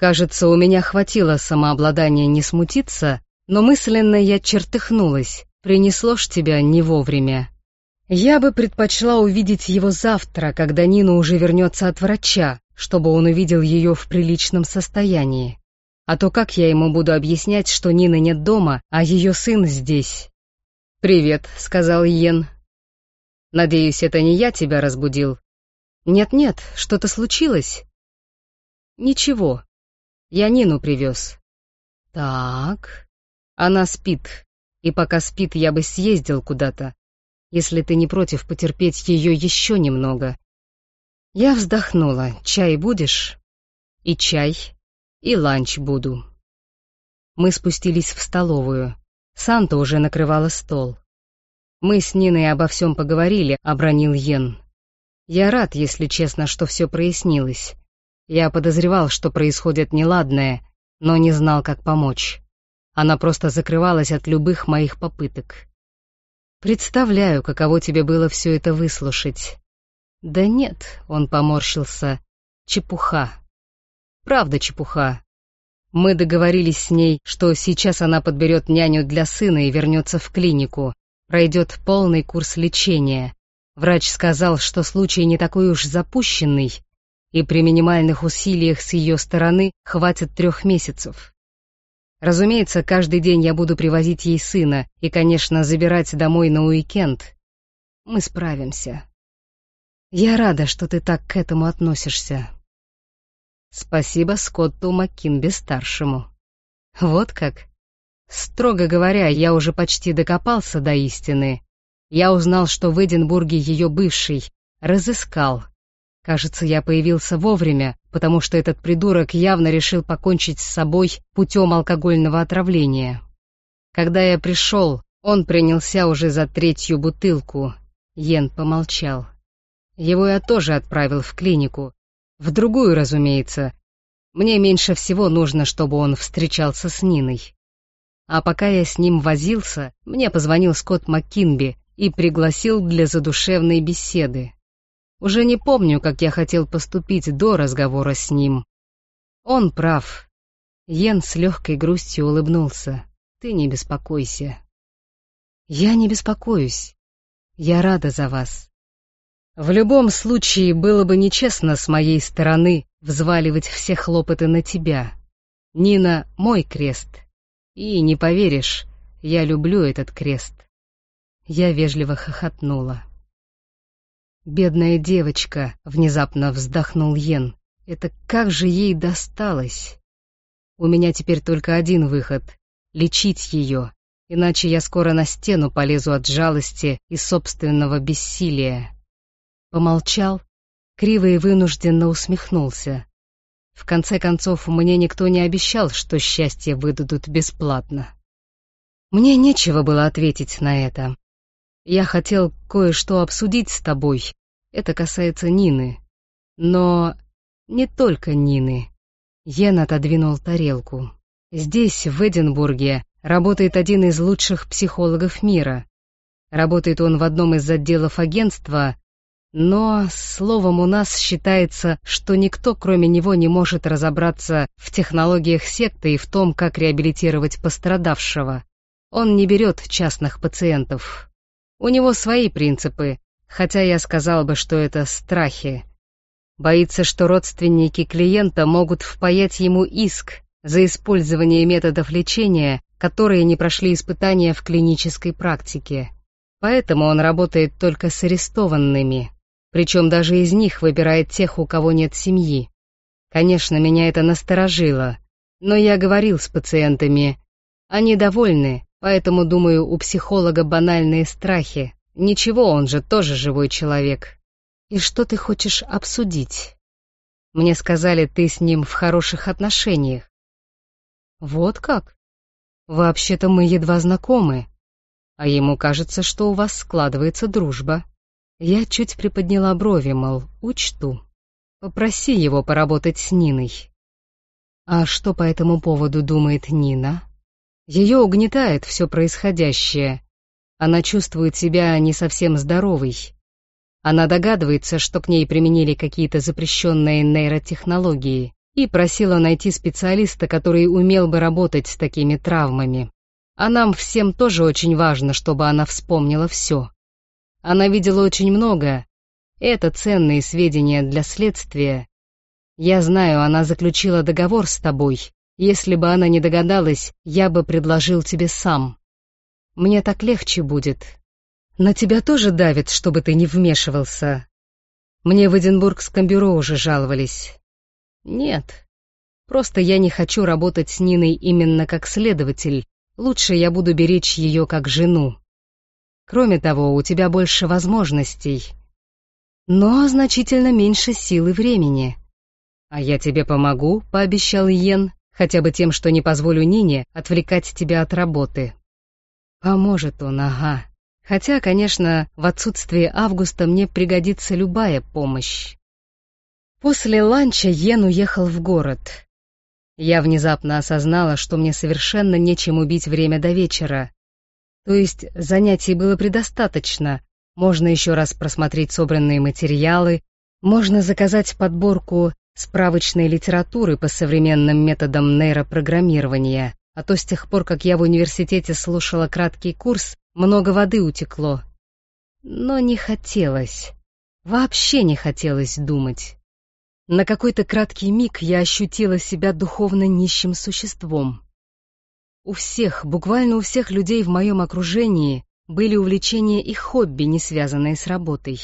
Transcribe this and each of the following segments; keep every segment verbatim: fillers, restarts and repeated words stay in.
Кажется, у меня хватило самообладания не смутиться, но мысленно я чертыхнулась. Принесло ж тебя не вовремя. Я бы предпочла увидеть его завтра, когда Нина уже вернется от врача, чтобы он увидел ее в приличном состоянии. А то как я ему буду объяснять, что Нины нет дома, а ее сын здесь? «Привет», — сказал Йен. «Надеюсь, это не я тебя разбудил?» «Нет-нет, что-то случилось?» «Ничего. Я Нину привез». «Так...» «Она спит, и пока спит, я бы съездил куда-то, если ты не против потерпеть ее еще немного». Я вздохнула. «Чай будешь?» «И чай, и ланч буду». Мы спустились в столовую. Санта уже накрывала стол. «Мы с Ниной обо всем поговорили», — обронил Йен. «Я рад, если честно, что все прояснилось. Я подозревал, что происходит неладное, но не знал, как помочь. Она просто закрывалась от любых моих попыток. Представляю, каково тебе было все это выслушать». «Да нет», — он поморщился, — «чепуха. Правда чепуха. Мы договорились с ней, что сейчас она подберет няню для сына и вернется в клинику, пройдет полный курс лечения. Врач сказал, что случай не такой уж запущенный, и при минимальных усилиях с ее стороны хватит трех месяцев. Разумеется, каждый день я буду привозить ей сына и, конечно, забирать домой на уикенд. Мы справимся. Я рада, что ты так к этому относишься». Спасибо Скотту Маккинби-старшему. Вот как? Строго говоря, я уже почти докопался до истины. Я узнал, что в Эдинбурге ее бывший, разыскал. Кажется, я появился вовремя, потому что этот придурок явно решил покончить с собой путем алкогольного отравления. Когда я пришел, он принялся уже за третью бутылку. Йен помолчал. Его я тоже отправил в клинику. В другую, разумеется. Мне меньше всего нужно, чтобы он встречался с Ниной. А пока я с ним возился, мне позвонил Скотт Маккинби и пригласил для задушевной беседы. Уже не помню, как я хотел поступить до разговора с ним. Он прав. Йен с легкой грустью улыбнулся. Ты не беспокойся. Я не беспокоюсь. Я рада за вас. В любом случае, было бы нечестно с моей стороны взваливать все хлопоты на тебя. Нина — мой крест. И, не поверишь, я люблю этот крест. Я вежливо хохотнула. «Бедная девочка», — внезапно вздохнул Йен. «Это как же ей досталось? У меня теперь только один выход — лечить ее, иначе я скоро на стену полезу от жалости и собственного бессилия». Помолчал, криво и вынужденно усмехнулся. В конце концов, мне никто не обещал, что счастье выдадут бесплатно. Мне нечего было ответить на это. Я хотел кое-что обсудить с тобой. Это касается Нины. Но не только Нины. Йен отодвинул тарелку. Здесь, в Эдинбурге, работает один из лучших психологов мира. Работает он в одном из отделов агентства, но, словом, у нас считается, что никто, кроме него, не может разобраться в технологиях секты и в том, как реабилитировать пострадавшего. Он не берет частных пациентов. У него свои принципы, хотя я сказал бы, что это страхи. Боится, что родственники клиента могут впаять ему иск за использование методов лечения, которые не прошли испытания в клинической практике. Поэтому он работает только с арестованными. Причем даже из них выбирает тех, у кого нет семьи. Конечно, меня это насторожило, но я говорил с пациентами. Они довольны, поэтому, думаю, у психолога банальные страхи. Ничего, он же тоже живой человек. И что ты хочешь обсудить? Мне сказали, ты с ним в хороших отношениях. Вот как? Вообще-то мы едва знакомы. А ему кажется, что у вас складывается дружба. Я чуть приподняла брови, мол, учту. Попроси его поработать с Ниной. А что по этому поводу думает Нина? Ее угнетает все происходящее. Она чувствует себя не совсем здоровой. Она догадывается, что к ней применили какие-то запрещенные нейротехнологии. и просила найти специалиста, который умел бы работать с такими травмами. А нам всем тоже очень важно, чтобы она вспомнила все. Она видела очень много. Это ценные сведения для следствия. Я знаю, она заключила договор с тобой. Если бы она не догадалась, я бы предложил тебе сам. Мне так легче будет. На тебя тоже давит, чтобы ты не вмешивался. Мне в Эдинбургском бюро уже жаловались. Нет, просто я не хочу работать с Ниной именно как следователь. Лучше я буду беречь ее как жену. Кроме того, у тебя больше возможностей, но значительно меньше сил и времени. А я тебе помогу, пообещал Йен, хотя бы тем, что не позволю Нине отвлекать тебя от работы. Поможет он, ага. Хотя, конечно, в отсутствие Августа мне пригодится любая помощь. После ланча Йен уехал в город. Я внезапно осознала, что мне совершенно нечем убить время до вечера. То есть занятий было предостаточно. Можно еще раз просмотреть собранные материалы, можно заказать подборку справочной литературы по современным методам нейропрограммирования, а то с тех пор, как я в университете слушала краткий курс, много воды утекло. Но не хотелось, вообще не хотелось думать. На какой-то краткий миг я ощутила себя духовно нищим существом. У всех, буквально у всех людей в моем окружении были увлечения и хобби, не связанные с работой.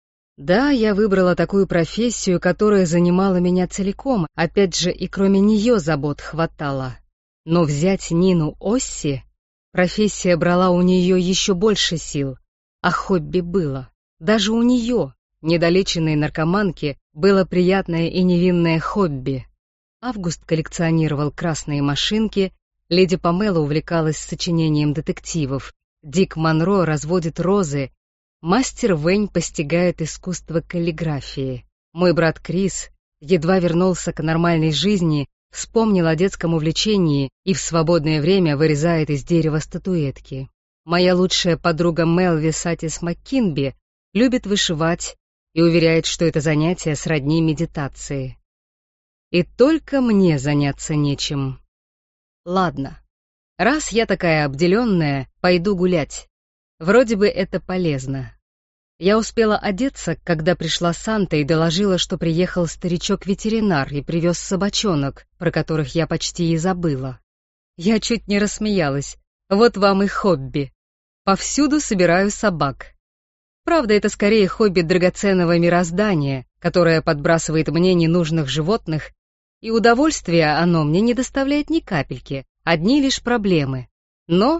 Да, я выбрала такую профессию, которая занимала меня целиком, опять же, и кроме нее забот хватало. Но взять Нину Осси, профессия брала у нее еще больше сил, а хобби было. Даже у нее, недолеченной наркоманки, было приятное и невинное хобби. Август коллекционировал красные машинки, леди Памела увлекалась сочинением детективов, Дик Монро разводит розы, мастер Вэнь постигает искусство каллиграфии. Мой брат Крис едва вернулся к нормальной жизни, вспомнил о детском увлечении и в свободное время вырезает из дерева статуэтки. Моя лучшая подруга Мелви Сатис МакКинби любит вышивать и уверяет, что это занятие сродни медитации. И только мне заняться нечем. Ладно, раз я такая обделенная, пойду гулять. Вроде бы это полезно. Я успела одеться, когда пришла Санта и доложила, что приехал старичок-ветеринар и привез собачонок, про которых я почти и забыла. Я чуть не рассмеялась. Вот вам и хобби. Повсюду собираю собак. Правда, это скорее хобби драгоценного мироздания, которое подбрасывает мне ненужных животных, и удовольствия оно мне не доставляет ни капельки, одни лишь проблемы. Но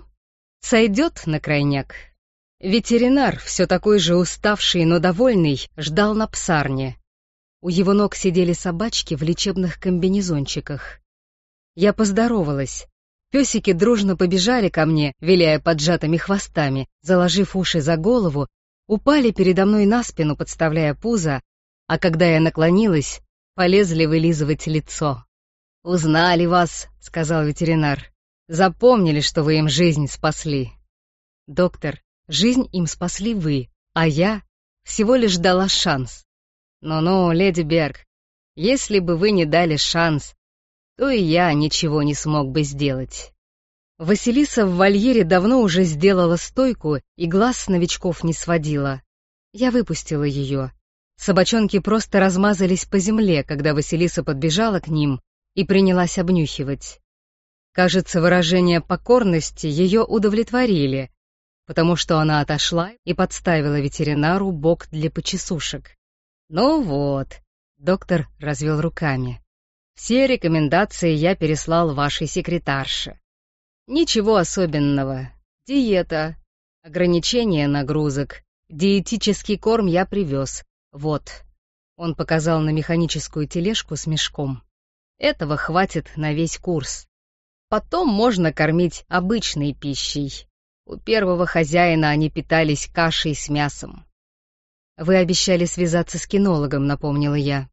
сойдет на крайняк. Ветеринар, все такой же уставший, но довольный, ждал на псарне. У его ног сидели собачки в лечебных комбинезончиках. Я поздоровалась. Песики дружно побежали ко мне, виляя поджатыми хвостами, заложив уши за голову, упали передо мной на спину, подставляя пузо, а когда я наклонилась, полезли вылизывать лицо. «Узнали вас», — сказал ветеринар. «Запомнили, что вы им жизнь спасли». «Доктор, жизнь им спасли вы, а я всего лишь дала шанс». «Ну-ну, леди Берг, если бы вы не дали шанс, то и я ничего не смог бы сделать». Василиса в вольере давно уже сделала стойку и глаз с новичков не сводила. Я выпустила ее. Собачонки просто размазались по земле, когда Василиса подбежала к ним и принялась обнюхивать. Кажется, выражения покорности ее удовлетворили, потому что она отошла и подставила ветеринару бок для почесушек. «Ну вот», — доктор развел руками, — «все рекомендации я переслал вашей секретарше. Ничего особенного. Диета, ограничение нагрузок, диетический корм я привез. Вот». Он показал на механическую тележку с мешком. «Этого хватит на весь курс. Потом можно кормить обычной пищей. У первого хозяина они питались кашей с мясом». «Вы обещали связаться с кинологом», — напомнила я.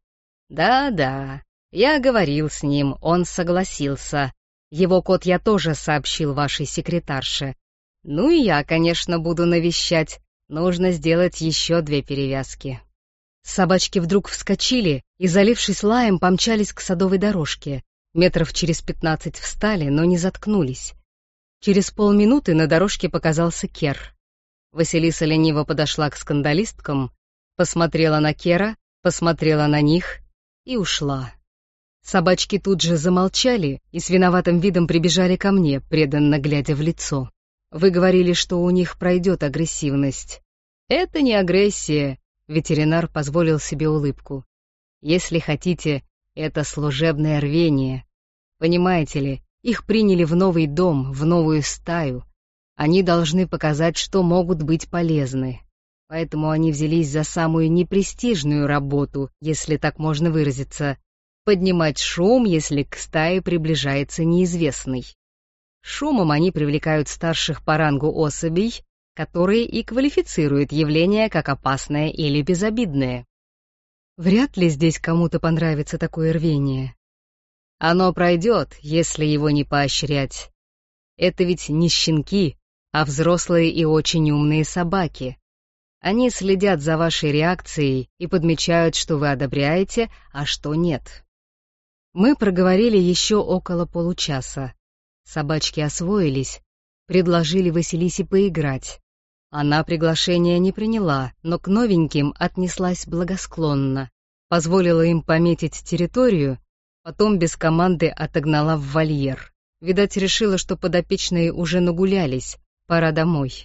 «Да-да, я говорил с ним, он согласился. Его код я тоже сообщил вашей секретарше. Ну и я, конечно, буду навещать. Нужно сделать еще две перевязки». Собачки вдруг вскочили и, залившись лаем, помчались к садовой дорожке. Метров через пятнадцать встали, но не заткнулись. Через полминуты на дорожке показался Кер. Василиса лениво подошла к скандалисткам, посмотрела на Кера, посмотрела на них и ушла. Собачки тут же замолчали и с виноватым видом прибежали ко мне, преданно глядя в лицо. Вы говорили, что у них пройдет агрессивность. Это не агрессия, ветеринар позволил себе улыбку. Если хотите, это служебное рвение. Понимаете ли, их приняли в новый дом, в новую стаю. Они должны показать, что могут быть полезны. Поэтому они взялись за самую непрестижную работу, если так можно выразиться. Поднимать шум, если к стае приближается неизвестный. Шумом они привлекают старших по рангу особей, которые и квалифицируют явление как опасное или безобидное. Вряд ли здесь кому-то понравится такое рвение. Оно пройдет, если его не поощрять. Это ведь не щенки, а взрослые и очень умные собаки. Они следят за вашей реакцией и подмечают, что вы одобряете, а что нет. Мы проговорили еще около получаса. Собачки освоились, предложили Василисе поиграть. Она приглашение не приняла, но к новеньким отнеслась благосклонно, позволила им пометить территорию, потом без команды отогнала в вольер. Видать, решила, что подопечные уже нагулялись, пора домой.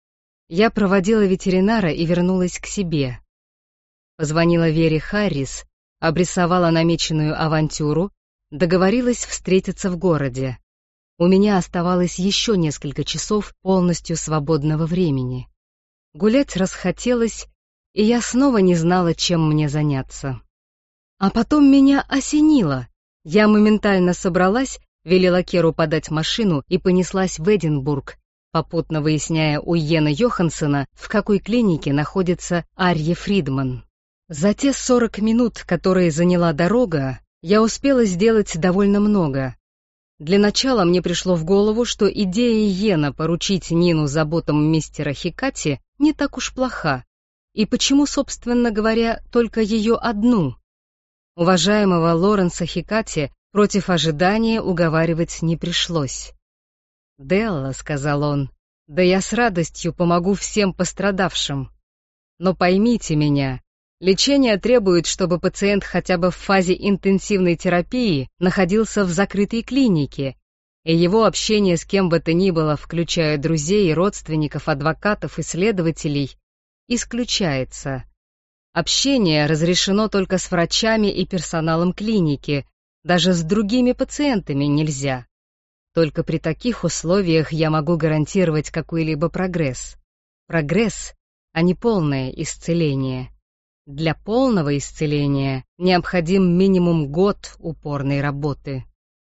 Я проводила ветеринара и вернулась к себе. Позвонила Вере Харрис, обрисовала намеченную авантюру, договорилась встретиться в городе. У меня оставалось еще несколько часов полностью свободного времени. Гулять расхотелось, и я снова не знала, чем мне заняться. А потом меня осенило. Я моментально собралась, велела Керу подать машину и понеслась в Эдинбург, попутно выясняя у Йена Йоханссона, в какой клинике находится Арье Фридман. За те сорок минут, которые заняла дорога, я успела сделать довольно много. Для начала мне пришло в голову, что идея Йена поручить Нину заботам мистера Хикати не так уж плоха. И почему, собственно говоря, только ее одну? Уважаемого Лоренса Хикати против ожидания уговаривать не пришлось. «Делла», — сказал он, — «да я с радостью помогу всем пострадавшим. Но поймите меня, лечение требует, чтобы пациент хотя бы в фазе интенсивной терапии находился в закрытой клинике, и его общение с кем бы то ни было, включая друзей, родственников, адвокатов и следователей, исключается. Общение разрешено только с врачами и персоналом клиники, даже с другими пациентами нельзя. Только при таких условиях я могу гарантировать какой-либо прогресс. Прогресс, а не полное исцеление. Для полного исцеления необходим минимум год упорной работы.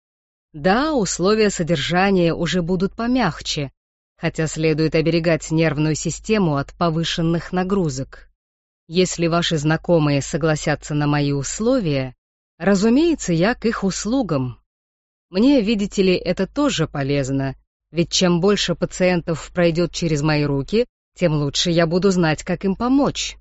Да, условия содержания уже будут помягче, хотя следует оберегать нервную систему от повышенных нагрузок. Если ваши знакомые согласятся на мои условия, разумеется, я к их услугам. Мне, видите ли, это тоже полезно, ведь чем больше пациентов пройдет через мои руки, тем лучше я буду знать, как им помочь.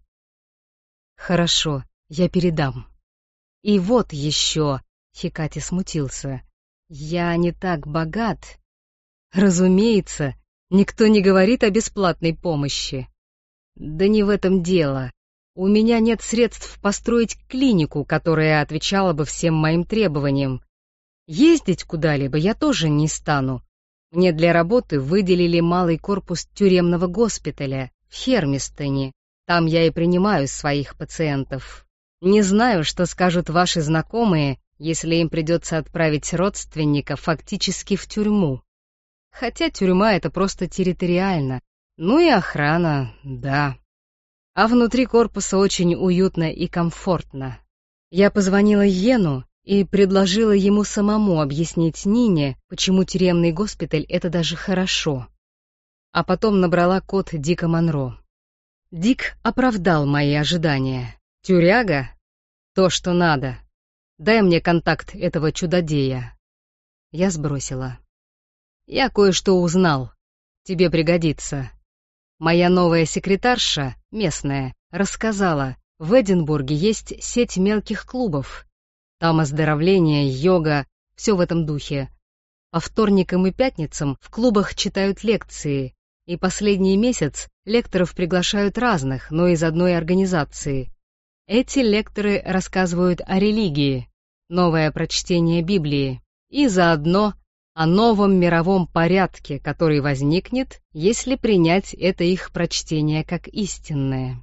Хорошо, я передам. И вот еще, Хикати смутился, я не так богат. Разумеется, никто не говорит о бесплатной помощи. Да не в этом дело. У меня нет средств построить клинику, которая отвечала бы всем моим требованиям. Ездить куда-либо я тоже не стану. Мне для работы выделили малый корпус тюремного госпиталя в Хермистоне. Там я и принимаю своих пациентов. Не знаю, что скажут ваши знакомые, если им придется отправить родственника фактически в тюрьму. Хотя тюрьма — это просто территориально. Ну и охрана, да. А внутри корпуса очень уютно и комфортно. Я позвонила Йену и предложила ему самому объяснить Нине, почему тюремный госпиталь — это даже хорошо. А потом набрала код Дика Монро. Дик оправдал мои ожидания. Тюряга? То, что надо. Дай мне контакт этого чудодея. Я сбросила. Я кое-что узнал. Тебе пригодится. Моя новая секретарша, местная, рассказала, В Эдинбурге есть сеть мелких клубов. Там оздоровление, йога, все в этом духе. По вторникам и пятницам в клубах читают лекции, и последний месяц лекторов приглашают разных, но из одной организации. Эти лекторы рассказывают о религии, новое прочтение Библии, и заодно о новом мировом порядке, который возникнет, если принять это их прочтение как истинное.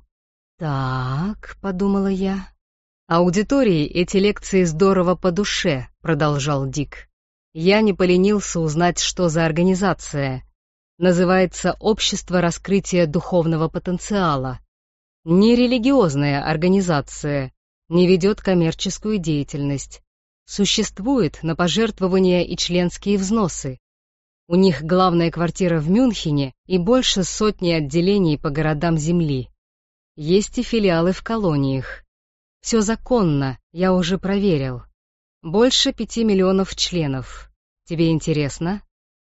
«Так», — подумала я. «Аудитории эти лекции здорово по душе», — продолжал Дик. «Я не поленился узнать, что за организация. Называется «Общество раскрытия духовного потенциала». Не религиозная организация, не ведет коммерческую деятельность. Существует на пожертвования и членские взносы. У них главная квартира в Мюнхене и больше сотни отделений по городам земли. Есть и филиалы в колониях. Все законно, я уже проверил. Больше пяти миллионов членов. Тебе интересно?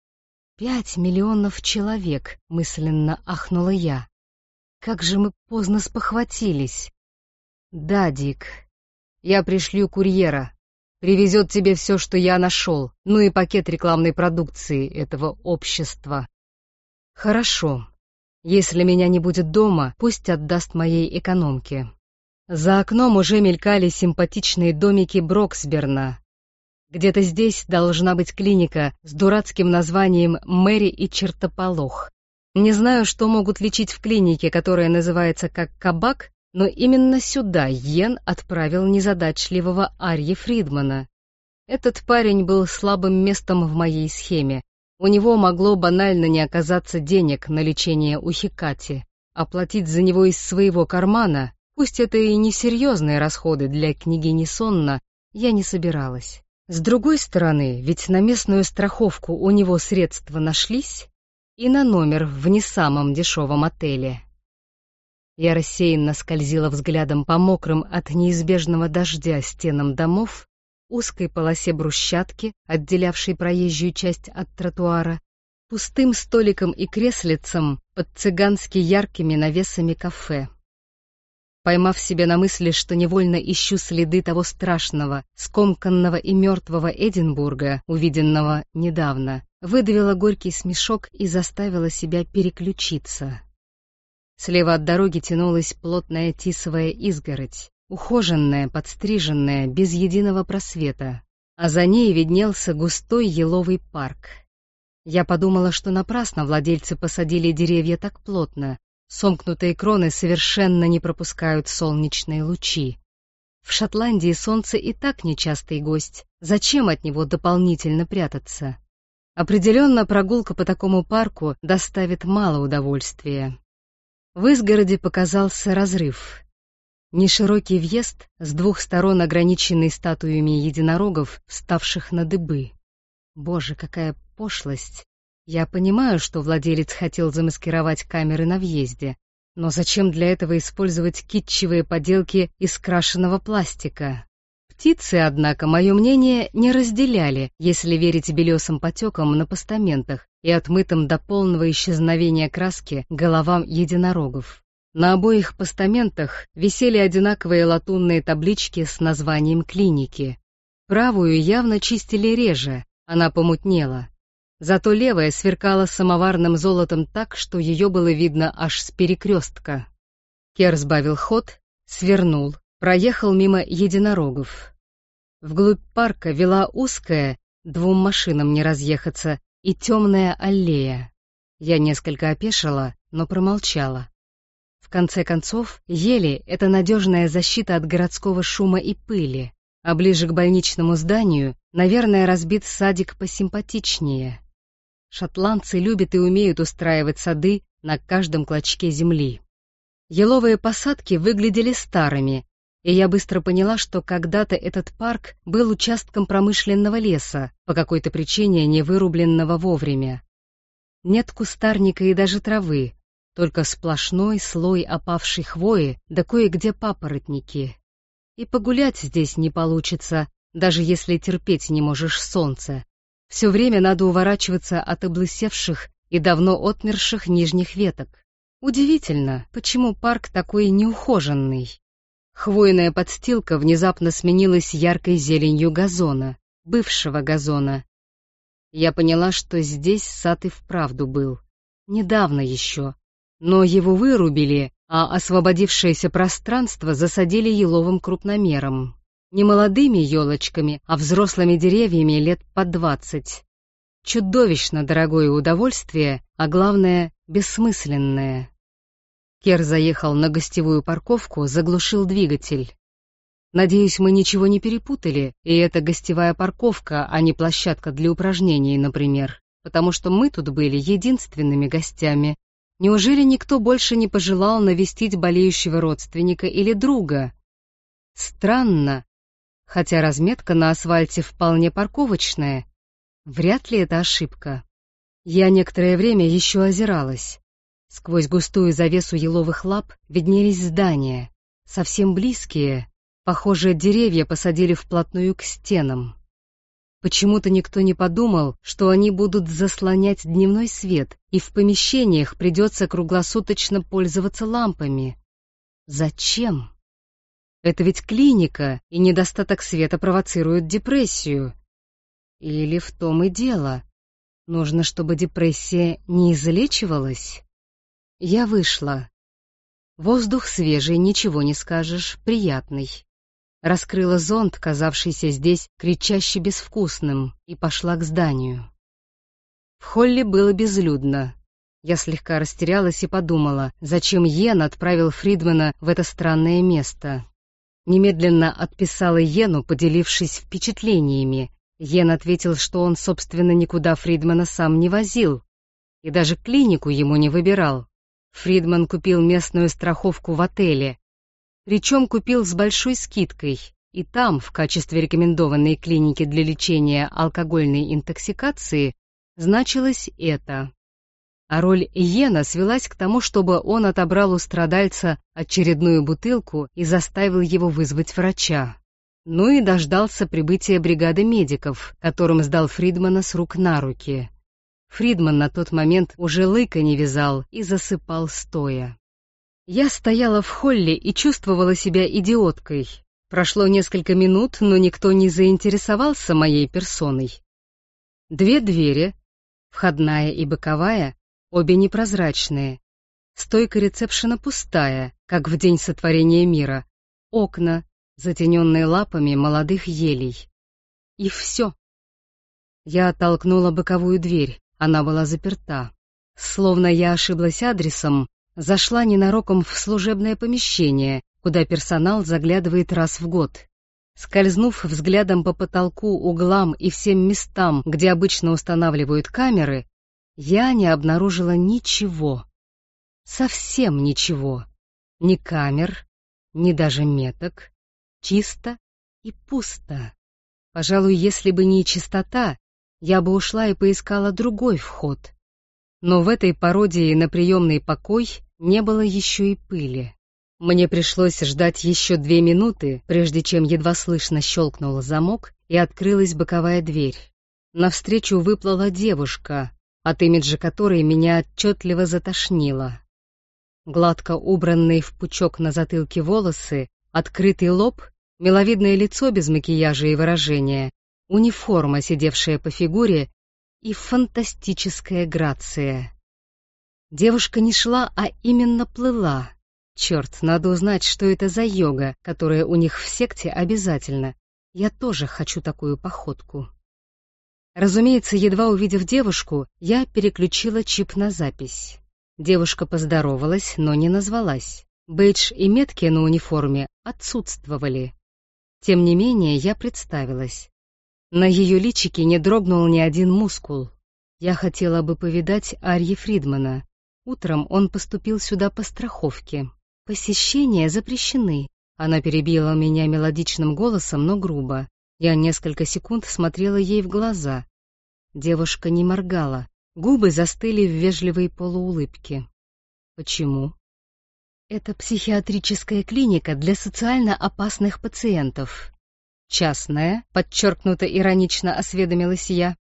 Пять миллионов человек, мысленно ахнула я. Как же мы поздно спохватились. Да, Дик, я пришлю курьера. Привезет тебе все, что я нашел, ну и пакет рекламной продукции этого общества. Хорошо. Если меня не будет дома, пусть отдаст моей экономке. За окном уже мелькали симпатичные домики Броксберна. Где-то здесь должна быть клиника с дурацким названием «Мэри и чертополох». Не знаю, что могут лечить в клинике, которая называется как «Кабак», но именно сюда Йен отправил незадачливого Арьи Фридмана. Этот парень был слабым местом в моей схеме. У него могло банально не оказаться денег на лечение у Хикати. Оплатить за него из своего кармана, пусть это и несерьезные расходы для княгини Сонна, я не собиралась. С другой стороны, ведь на местную страховку у него средства нашлись, и на номер в не самом дешевом отеле. Я рассеянно скользила взглядом по мокрым от неизбежного дождя стенам домов, узкой полосе брусчатки, отделявшей проезжую часть от тротуара, пустым столиком и креслицам под цыгански яркими навесами кафе. Поймав себя на мысли, что невольно ищу следы того страшного, скомканного и мертвого Эдинбурга, увиденного недавно, выдавила горький смешок и заставила себя переключиться. Слева от дороги тянулась плотная тисовая изгородь, ухоженная, подстриженная, без единого просвета, а за ней виднелся густой еловый парк. Я подумала, что напрасно владельцы посадили деревья так плотно, сомкнутые кроны совершенно не пропускают солнечные лучи. В Шотландии солнце и так нечастый гость, зачем от него дополнительно прятаться? Определенно прогулка по такому парку доставит мало удовольствия. В изгороди показался разрыв. Неширокий въезд, с двух сторон ограниченный статуями единорогов, вставших на дыбы. Боже, какая пошлость! Я понимаю, что владелец хотел замаскировать камеры на въезде, но зачем для этого использовать китчевые поделки из крашеного пластика? Птицы, однако, мое мнение не разделяли, если верить белесым потекам на постаментах и отмытым до полного исчезновения краски головам единорогов. На обоих постаментах висели одинаковые латунные таблички с названием клиники. Правую явно чистили реже, она помутнела. Зато левая сверкала самоварным золотом так, что ее было видно аж с перекрестка. Кер сбавил ход, свернул, проехал мимо единорогов. Вглубь парка вела узкая, двум машинам не разъехаться, и темная аллея. Я несколько опешила, но промолчала. В конце концов, ели — это надежная защита от городского шума и пыли, а ближе к больничному зданию, наверное, разбит садик посимпатичнее. Шотландцы любят и умеют устраивать сады на каждом клочке земли. Еловые посадки выглядели старыми, и я быстро поняла, что когда-то этот парк был участком промышленного леса, по какой-то причине не вырубленного вовремя. Нет кустарника и даже травы, только сплошной слой опавшей хвои, да кое-где папоротники. И погулять здесь не получится, даже если терпеть не можешь солнце. Все время надо уворачиваться от облысевших и давно отмерших нижних веток. Удивительно, почему парк такой неухоженный. Хвойная подстилка внезапно сменилась яркой зеленью газона, бывшего газона. Я поняла, что здесь сад и вправду был. Недавно еще. Но его вырубили, а освободившееся пространство засадили еловым крупномером. Не молодыми елочками, а взрослыми деревьями лет по двадцать. Чудовищно дорогое удовольствие, а главное, бессмысленное. Кер заехал на гостевую парковку, заглушил двигатель. Надеюсь, мы ничего не перепутали, и это гостевая парковка, а не площадка для упражнений, например, потому что мы тут были единственными гостями. Неужели никто больше не пожелал навестить болеющего родственника или друга? Странно, хотя разметка на асфальте вполне парковочная. Вряд ли это ошибка. Я некоторое время еще озиралась. Сквозь густую завесу еловых лап виднелись здания, совсем близкие. Похоже, деревья посадили вплотную к стенам. Почему-то никто не подумал, что они будут заслонять дневной свет, и в помещениях придется круглосуточно пользоваться лампами. Зачем? Это ведь клиника, и недостаток света провоцирует депрессию. Или в том и дело. Нужно, чтобы депрессия не излечивалась? Я вышла. Воздух свежий, ничего не скажешь, приятный. Раскрыла зонт, казавшийся здесь кричаще безвкусным, и пошла к зданию. В холле было безлюдно. Я слегка растерялась и подумала, зачем Йен отправил Фридмана в это странное место. Немедленно отписала Йену, поделившись впечатлениями. Йен ответил, что он, собственно, никуда Фридмана сам не возил, и даже клинику ему не выбирал. Фридман купил местную страховку в отеле, причем купил с большой скидкой, и там, в качестве рекомендованной клиники для лечения алкогольной интоксикации, значилось это. А роль Йена свелась к тому, чтобы он отобрал у страдальца очередную бутылку и заставил его вызвать врача. Ну и дождался прибытия бригады медиков, которым сдал Фридмана с рук на руки. Фридман на тот момент уже лыка не вязал и засыпал стоя. Я стояла в холле и чувствовала себя идиоткой. Прошло несколько минут, но никто не заинтересовался моей персоной. Две двери, входная и боковая, обе непрозрачные. Стойка ресепшена пустая, как в день сотворения мира. Окна, затененные лапами молодых елей. И все. Я оттолкнула боковую дверь, она была заперта. Словно я ошиблась адресом, зашла ненароком в служебное помещение, куда персонал заглядывает раз в год. Скользнув взглядом по потолку, углам и всем местам, где обычно устанавливают камеры, я не обнаружила ничего. Совсем ничего. Ни камер, ни даже меток. Чисто и пусто. Пожалуй, если бы не чистота, я бы ушла и поискала другой вход. Но в этой пародии на приемный покой не было еще и пыли. Мне пришлось ждать еще две минуты, прежде чем едва слышно щелкнул замок и открылась боковая дверь. Навстречу выплыла девушка, от имиджа которой меня отчетливо затошнило. Гладко убранные в пучок на затылке волосы, открытый лоб, миловидное лицо без макияжа и выражения, униформа, сидевшая по фигуре, и фантастическая грация. Девушка не шла, а именно плыла. Черт, надо узнать, что это за йога, которая у них в секте обязательно. Я тоже хочу такую походку. Разумеется, едва увидев девушку, я переключила чип на запись. Девушка поздоровалась, но не назвалась. Бейдж и метки на униформе отсутствовали. Тем не менее, я представилась. На ее личике не дрогнул ни один мускул. Я хотела бы повидать Арьи Фридмана. Утром он поступил сюда по страховке. Посещения запрещены. Она перебила меня мелодичным голосом, но грубо. Я несколько секунд смотрела ей в глаза. Девушка не моргала. Губы застыли в вежливой полуулыбке. Почему? Это психиатрическая клиника для социально опасных пациентов. Частная, подчеркнуто иронично осведомилась я.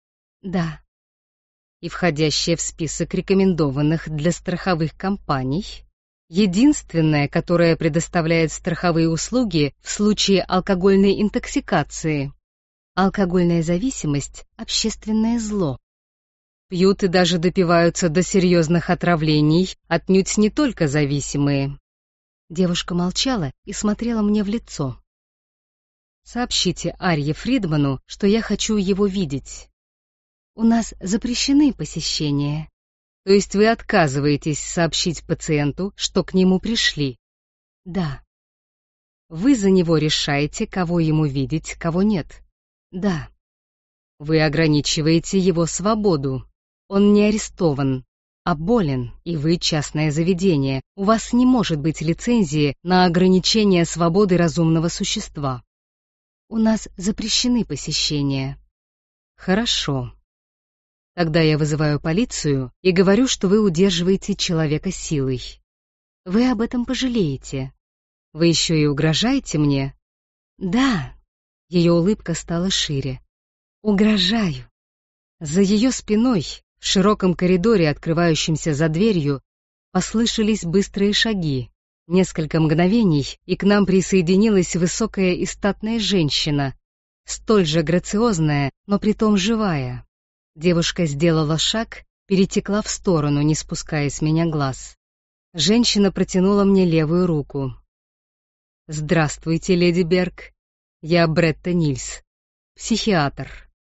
Да. И входящая в список рекомендованных для страховых компаний. Единственное, которое предоставляет страховые услуги в случае алкогольной интоксикации. Алкогольная зависимость – общественное зло. Пьют и даже допиваются до серьезных отравлений, отнюдь не только зависимые. Девушка молчала и смотрела мне в лицо. Сообщите Арье Фридману, что я хочу его видеть. У нас запрещены посещения. То есть вы отказываетесь сообщить пациенту, что к нему пришли? Да. Вы за него решаете, кого ему видеть, кого нет? Да. Вы ограничиваете его свободу. Он не арестован, а болен, и вы частное заведение. У вас не может быть лицензии на ограничение свободы разумного существа. У нас запрещены посещения. Хорошо. Тогда я вызываю полицию и говорю, что вы удерживаете человека силой. Вы об этом пожалеете. Вы еще и угрожаете мне? Да. Ее улыбка стала шире. Угрожаю. За ее спиной, в широком коридоре, открывающемся за дверью, послышались быстрые шаги. Несколько мгновений, и к нам присоединилась высокая и статная женщина, столь же грациозная, но притом живая. Девушка сделала шаг, перетекла в сторону, не спуская с меня глаз. Женщина протянула мне левую руку. «Здравствуйте, леди Берг. Я Бретта Нильс, психиатр».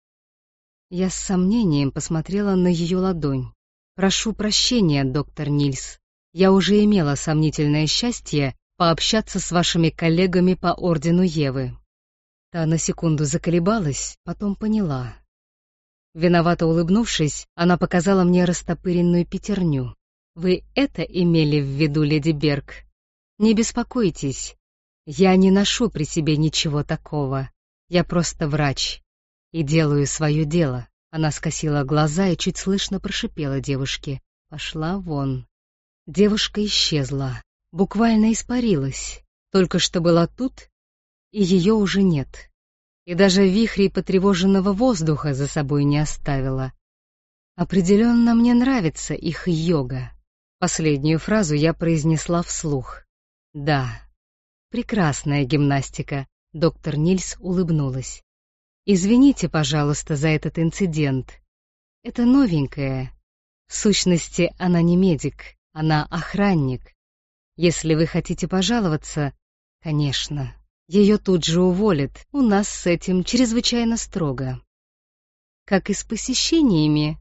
Я с сомнением посмотрела на ее ладонь. «Прошу прощения, доктор Нильс. Я уже имела сомнительное счастье пообщаться с вашими коллегами по Ордену Евы». Та на секунду заколебалась, потом поняла. Виновато улыбнувшись, она показала мне растопыренную пятерню. «Вы это имели в виду, леди Берг? Не беспокойтесь, я не ношу при себе ничего такого. Я просто врач и делаю свое дело». Она скосила глаза и чуть слышно прошипела девушке: «Пошла вон». Девушка исчезла, буквально испарилась. Только что была тут, и ее уже нет. И даже вихрей потревоженного воздуха за собой не оставила. Определенно мне нравится их йога. Последнюю фразу я произнесла вслух. Да, прекрасная гимнастика. Доктор Нильс улыбнулась. Извините, пожалуйста, за этот инцидент. Это новенькая. В сущности, она не медик, она охранник. Если вы хотите пожаловаться, конечно, ее тут же уволят. У нас с этим чрезвычайно строго. Как и с посещениями.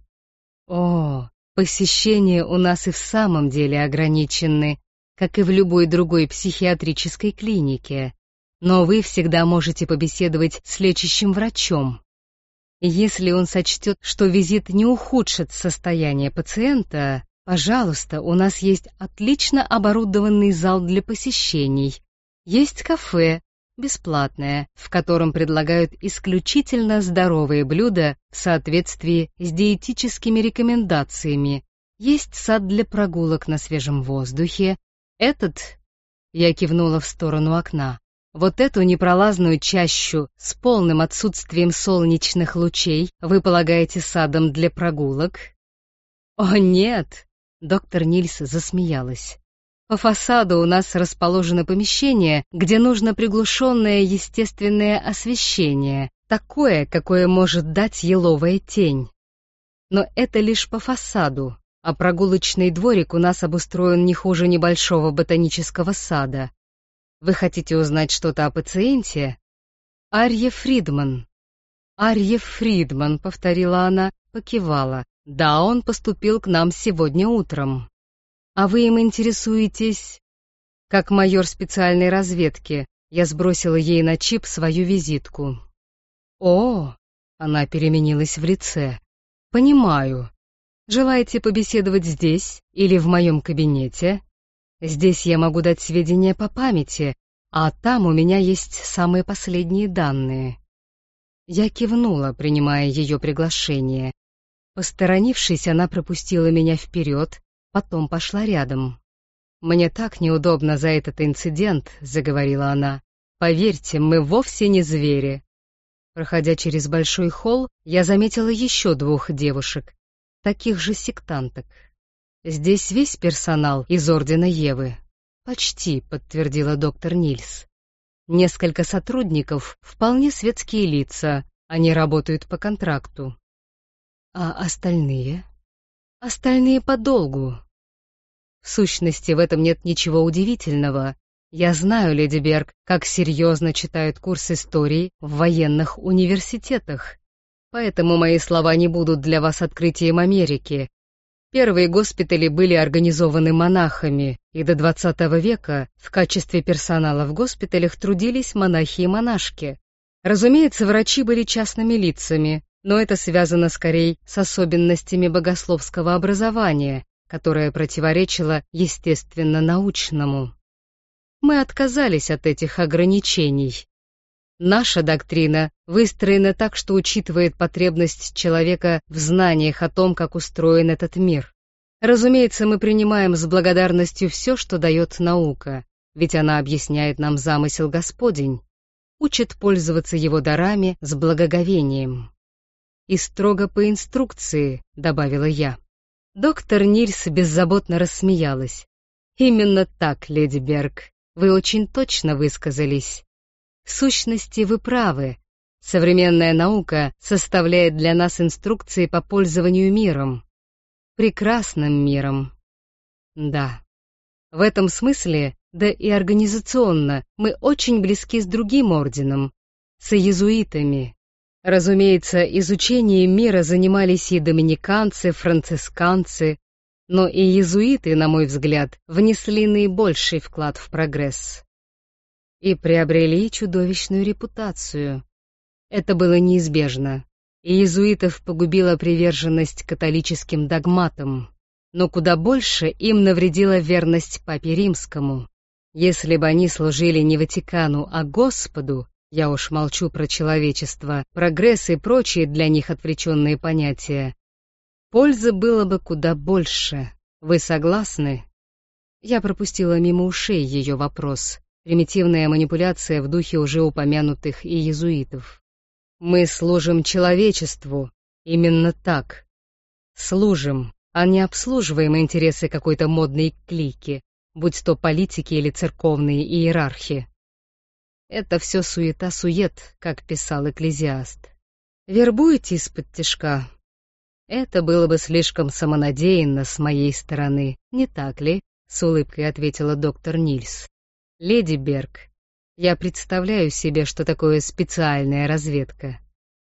О, посещения у нас и в самом деле ограничены, как и в любой другой психиатрической клинике. Но вы всегда можете побеседовать с лечащим врачом. Если он сочтет, что визит не ухудшит состояние пациента, пожалуйста, у нас есть отлично оборудованный зал для посещений. Есть кафе, бесплатное, в котором предлагают исключительно здоровые блюда в соответствии с диетическими рекомендациями. Есть сад для прогулок на свежем воздухе. Этот, я кивнула в сторону окна, вот эту непролазную чащу с полным отсутствием солнечных лучей вы полагаете садом для прогулок? О, нет! Доктор Нильс засмеялась. По фасаду у нас расположено помещение, где нужно приглушенное естественное освещение, такое, какое может дать еловая тень. Но это лишь по фасаду, а прогулочный дворик у нас обустроен не хуже небольшого ботанического сада. Вы хотите узнать что-то о пациенте? Арье Фридман. Арье Фридман, повторила она, покивала. Да, он поступил к нам сегодня утром. А вы им интересуетесь? Как майор специальной разведки, я сбросила ей на чип свою визитку. О, она переменилась в лице. Понимаю. Желаете побеседовать здесь или в моем кабинете? Здесь я могу дать сведения по памяти, а там у меня есть самые последние данные. Я кивнула, принимая ее приглашение. Посторонившись, она пропустила меня вперед, потом пошла рядом. «Мне так неудобно за этот инцидент», — заговорила она. «Поверьте, мы вовсе не звери». Проходя через большой холл, я заметила еще двух девушек, таких же сектанток. Здесь весь персонал из Ордена Евы. Почти, подтвердила доктор Нильс. Несколько сотрудников — вполне светские лица, они работают по контракту. А остальные? Остальные подолгу. В сущности, в этом нет ничего удивительного. Я знаю, леди Берг, как серьезно читают курс истории в военных университетах. Поэтому мои слова не будут для вас открытием Америки. Первые госпитали были организованы монахами, и до двадцатого века в качестве персонала в госпиталях трудились монахи и монашки. Разумеется, врачи были частными лицами, но это связано скорее с особенностями богословского образования, которое противоречило естественно-научному. Мы отказались от этих ограничений. Наша доктрина выстроена так, что учитывает потребность человека в знаниях о том, как устроен этот мир. Разумеется, мы принимаем с благодарностью все, что дает наука, ведь она объясняет нам замысел Господень, учит пользоваться его дарами с благоговением. И строго по инструкции, добавила я. Доктор Нильс беззаботно рассмеялась. Именно так, леди Берг, вы очень точно высказались. В сущности, вы правы. Современная наука составляет для нас инструкции по пользованию миром. Прекрасным миром. Да. В этом смысле, да и организационно, мы очень близки с другим орденом, с иезуитами. Разумеется, изучением мира занимались и доминиканцы, францисканцы, но и иезуиты, на мой взгляд, внесли наибольший вклад в прогресс. И приобрели чудовищную репутацию. Это было неизбежно. Иезуитов погубила приверженность католическим догматам, но куда больше им навредила верность Папе Римскому. Если бы они служили не Ватикану, а Господу, я уж молчу про человечество, прогресс и прочие для них отвлеченные понятия, пользы было бы куда больше. Вы согласны? Я пропустила мимо ушей ее вопрос. Примитивная манипуляция в духе уже упомянутых иезуитов. Мы служим человечеству, именно так. Служим, а не обслуживаем интересы какой-то модной клики, будь то политики или церковные иерархи. Это все суета-сует, как писал Экклезиаст. Вербуете из-под тишка? Это было бы слишком самонадеянно с моей стороны, не так ли? С улыбкой ответила доктор Нильс. Леди Берг, я представляю себе, что такое специальная разведка.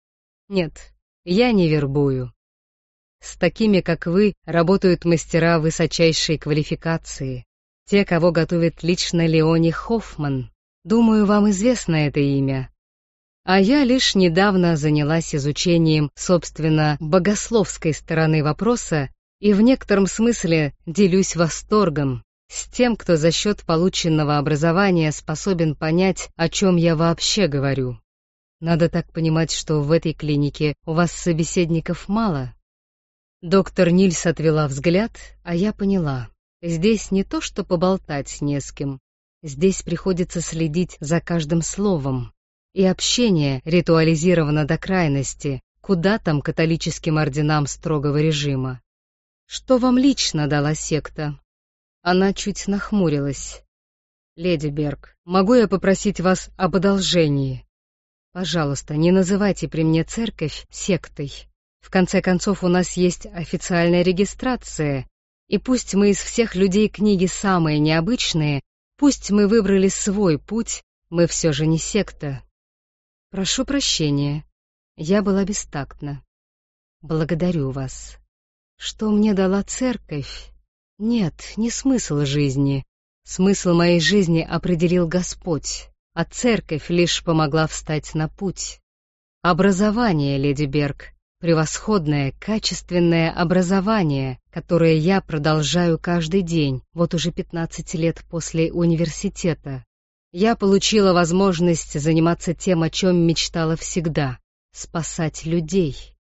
Нет, я не вербую. С такими, как вы, работают мастера высочайшей квалификации. Те, кого готовит лично Леони Хоффман. Думаю, вам известно это имя. А я лишь недавно занялась изучением, собственно, богословской стороны вопроса и в некотором смысле делюсь восторгом с тем, кто за счет полученного образования способен понять, о чем я вообще говорю. Надо так понимать, что в этой клинике у вас собеседников мало. Доктор Нильс отвела взгляд, а я поняла. Здесь не то, что поболтать не с кем. Здесь приходится следить за каждым словом. И общение ритуализировано до крайности, куда там католическим орденам строгого режима. Что вам лично дала секта? Она чуть нахмурилась. «Леди Берг, могу я попросить вас об одолжении? Пожалуйста, не называйте при мне церковь сектой. В конце концов, у нас есть официальная регистрация, и пусть мы из всех людей книги самые необычные, пусть мы выбрали свой путь, мы все же не секта. Прошу прощения, я была бестактна. Благодарю вас. Что мне дала церковь? Нет, не смысл жизни. Смысл моей жизни определил Господь, а церковь лишь помогла встать на путь. Образование, леди Берг, превосходное, качественное образование, которое я продолжаю каждый день, вот уже пятнадцать лет после университета. Я получила возможность заниматься тем, о чем мечтала всегда — спасать людей.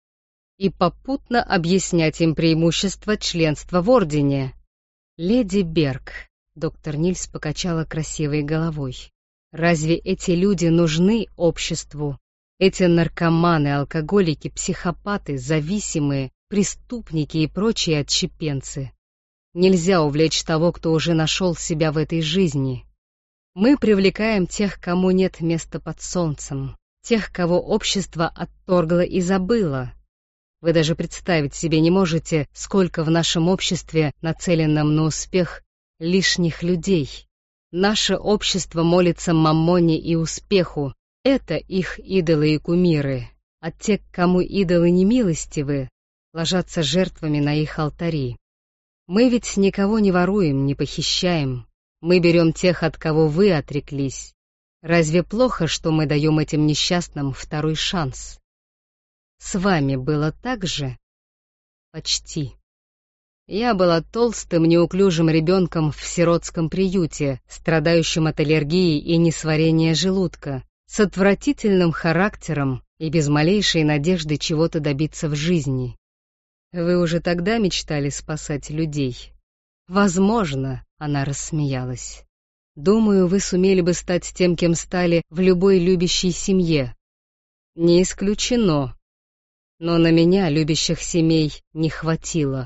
И попутно объяснять им преимущества членства в ордене. Леди Берг, доктор Нильс покачала красивой головой. Разве эти люди нужны обществу? Эти наркоманы, алкоголики, психопаты, зависимые, преступники и прочие отщепенцы. Нельзя увлечь того, кто уже нашел себя в этой жизни. Мы привлекаем тех, кому нет места под солнцем, тех, кого общество отторгло и забыло. Вы даже представить себе не можете, сколько в нашем обществе, нацеленном на успех, лишних людей. Наше общество молится маммоне и успеху. Это их идолы и кумиры. А те, кому идолы немилостивы, ложатся жертвами на их алтари. Мы ведь никого не воруем, не похищаем. Мы берем тех, от кого вы отреклись. Разве плохо, что мы даем этим несчастным второй шанс? С вами было так же? Почти. Я была толстым, неуклюжим ребенком в сиротском приюте, страдающим от аллергии и несварения желудка, с отвратительным характером и без малейшей надежды чего-то добиться в жизни. Вы уже тогда мечтали спасать людей? Возможно, она рассмеялась. Думаю, вы сумели бы стать тем, кем стали в любой любящей семье. Не исключено. Но на меня любящих семей не хватило.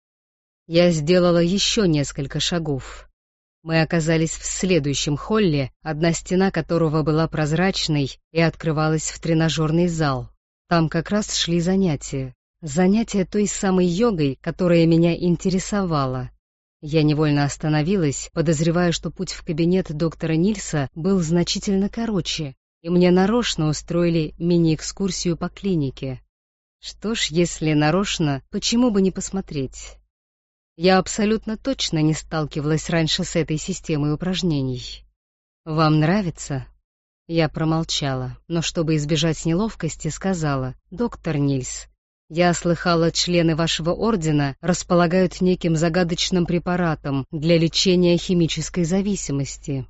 Я сделала еще несколько шагов. Мы оказались в следующем холле, одна стена которого была прозрачной и открывалась в тренажерный зал. Там как раз шли занятия. Занятия той самой йогой, которая меня интересовала. Я невольно остановилась, подозревая, что путь в кабинет доктора Нильса был значительно короче, и мне нарочно устроили мини-экскурсию по клинике. Что ж, если нарочно, почему бы не посмотреть? Я абсолютно точно не сталкивалась раньше с этой системой упражнений. «Вам нравится?» Я промолчала, но чтобы избежать неловкости, сказала: «Доктор Нильс, я слыхала, члены вашего ордена располагают неким загадочным препаратом для лечения химической зависимости.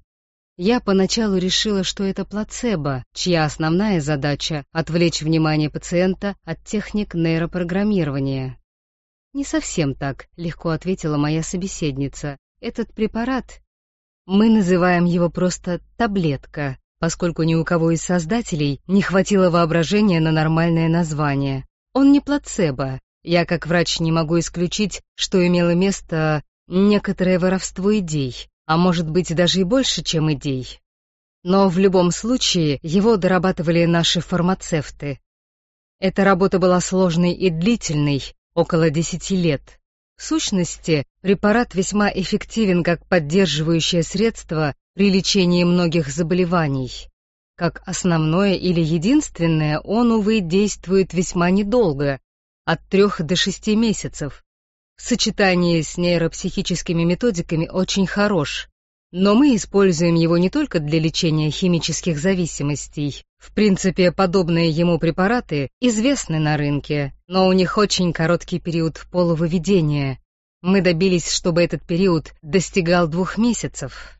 Я поначалу решила, что это плацебо, чья основная задача — отвлечь внимание пациента от техник нейропрограммирования». «Не совсем так», — легко ответила моя собеседница. «Этот препарат, мы называем его просто таблетка, поскольку ни у кого из создателей не хватило воображения на нормальное название. Он не плацебо. Я, как врач, не могу исключить, что имело место некоторое воровство идей, а может быть даже и больше, чем идей. Но в любом случае его дорабатывали наши фармацевты. Эта работа была сложной и длительной, около десяти лет. В сущности, препарат весьма эффективен как поддерживающее средство при лечении многих заболеваний. Как основное или единственное, он, увы, действует весьма недолго, от трех до шести месяцев. В сочетании с нейропсихическими методиками очень хорош. Но мы используем его не только для лечения химических зависимостей. В принципе, подобные ему препараты известны на рынке, но у них очень короткий период полувыведения. Мы добились, чтобы этот период достигал двух месяцев.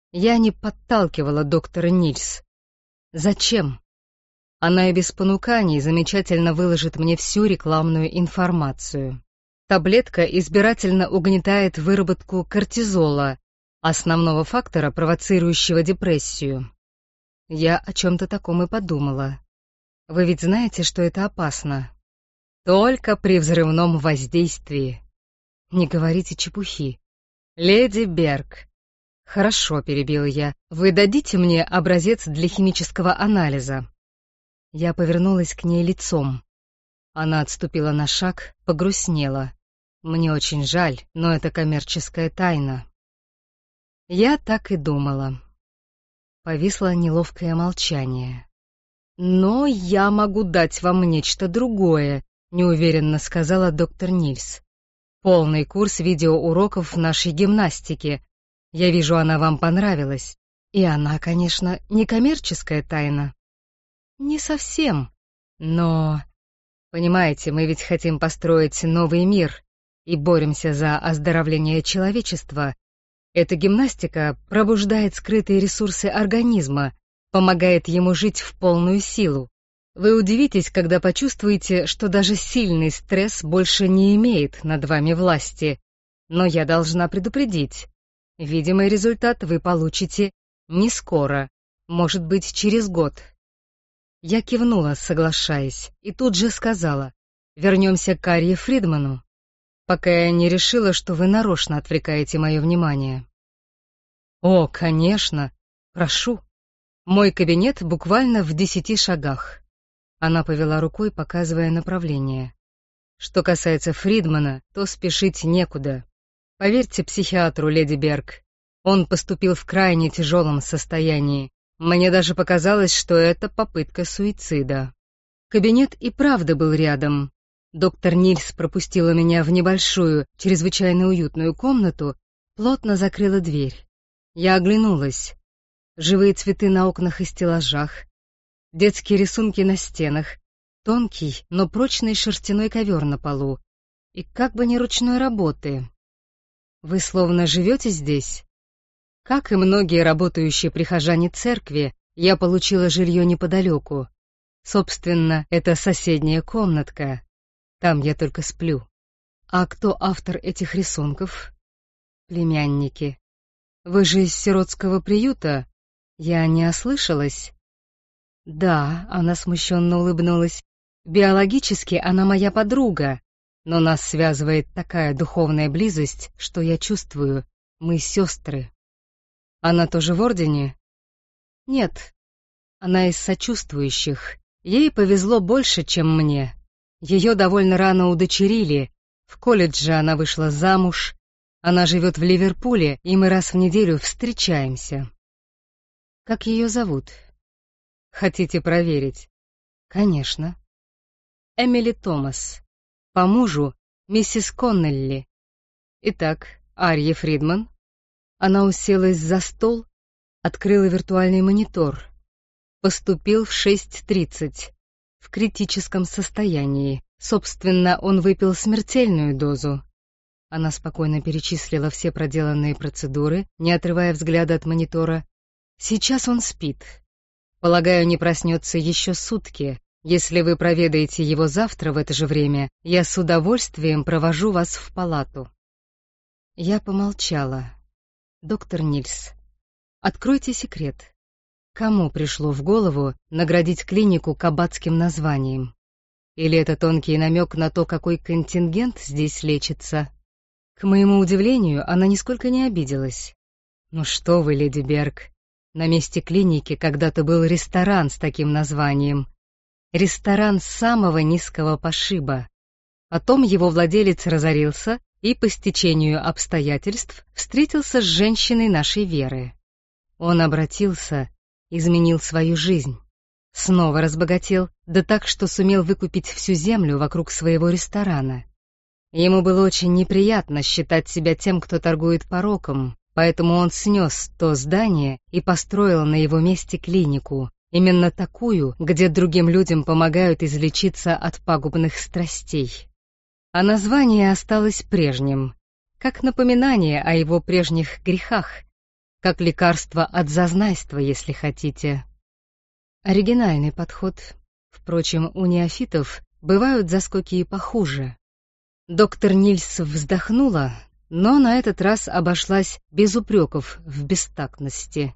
Я не подталкивала доктора Нильс. Зачем? Она и без понуканий замечательно выложит мне всю рекламную информацию. Таблетка избирательно угнетает выработку кортизола, основного фактора, провоцирующего депрессию. Я о чем-то таком и подумала. Вы ведь знаете, что это опасно? Только при взрывном воздействии. Не говорите чепухи. Леди Берг. Хорошо, перебила я. Вы дадите мне образец для химического анализа? Я повернулась к ней лицом. Она отступила на шаг, погрустнела. Мне очень жаль, но это коммерческая тайна. Я так и думала. Повисло неловкое молчание. «Но я могу дать вам нечто другое», — неуверенно сказала доктор Нильс. «Полный курс видеоуроков нашей гимнастики. Я вижу, она вам понравилась. И она, конечно, не коммерческая тайна». «Не совсем. Но, понимаете, мы ведь хотим построить новый мир и боремся за оздоровление человечества. Эта гимнастика пробуждает скрытые ресурсы организма, помогает ему жить в полную силу. Вы удивитесь, когда почувствуете, что даже сильный стресс больше не имеет над вами власти. Но я должна предупредить. Видимый результат вы получите не скоро, может быть, через год». Я кивнула, соглашаясь, и тут же сказала: «Вернемся к Арье Фридману. пока я не решила, что вы нарочно отвлекаете мое внимание. О, конечно, прошу. Мой кабинет буквально в десяти шагах. Она повела рукой, показывая направление. Что касается Фридмана, то спешить некуда. Поверьте психиатру, леди Берг, он поступил в крайне тяжелом состоянии. Мне даже показалось, что это попытка суицида. Кабинет и правда был рядом. Доктор Нильс пропустила меня в небольшую, чрезвычайно уютную комнату, плотно закрыла дверь. Я оглянулась. Живые цветы на окнах и стеллажах, детские рисунки на стенах, тонкий, но прочный шерстяной ковер на полу и как бы не ручной работы. Вы словно живете здесь? Как и многие работающие прихожане церкви, я получила жилье неподалеку. Собственно, это соседняя комнатка. Там я только сплю. А кто автор этих рисунков? Племянники. Вы же из сиротского приюта? Я не ослышалась? Да, она смущенно улыбнулась. Биологически она моя подруга, но нас связывает такая духовная близость, что я чувствую, мы сестры. Она тоже в ордене? Нет, она из сочувствующих. Ей повезло больше, чем мне. Ее довольно рано удочерили. В колледже она вышла замуж. Она живет в Ливерпуле, и мы раз в неделю встречаемся. Как ее зовут? Хотите проверить? Конечно. Эмили Томас. По мужу миссис Коннелли. Итак, Арья Фридман. Она уселась за стол, открыла виртуальный монитор. Поступил в шесть тридцать. В критическом состоянии. Собственно, он выпил смертельную дозу. Она спокойно перечислила все проделанные процедуры, не отрывая взгляда от монитора. Сейчас он спит. Полагаю, не проснется еще сутки. Если вы проведаете его завтра в это же время, я с удовольствием провожу вас в палату. Я помолчала. Доктор Нильс, откройте секрет. Кому пришло в голову наградить клинику кабацким названием? Или это тонкий намек на то, какой контингент здесь лечится? К моему удивлению, она нисколько не обиделась. Ну что вы, леди Берг, на месте клиники когда-то был ресторан с таким названием. Ресторан самого низкого пошиба. Потом его владелец разорился и по стечению обстоятельств встретился с женщиной нашей веры. Он обратился, изменил свою жизнь. Снова разбогател, да так, что сумел выкупить всю землю вокруг своего ресторана. Ему было очень неприятно считать себя тем, кто торгует пороком, поэтому он снес то здание и построил на его месте клинику, именно такую, где другим людям помогают излечиться от пагубных страстей. А название осталось прежним, как напоминание о его прежних грехах, как лекарство от зазнайства, если хотите. Оригинальный подход. Впрочем, у неофитов бывают заскоки и похуже. Доктор Нильс вздохнула, но на этот раз обошлась без упреков в бестактности.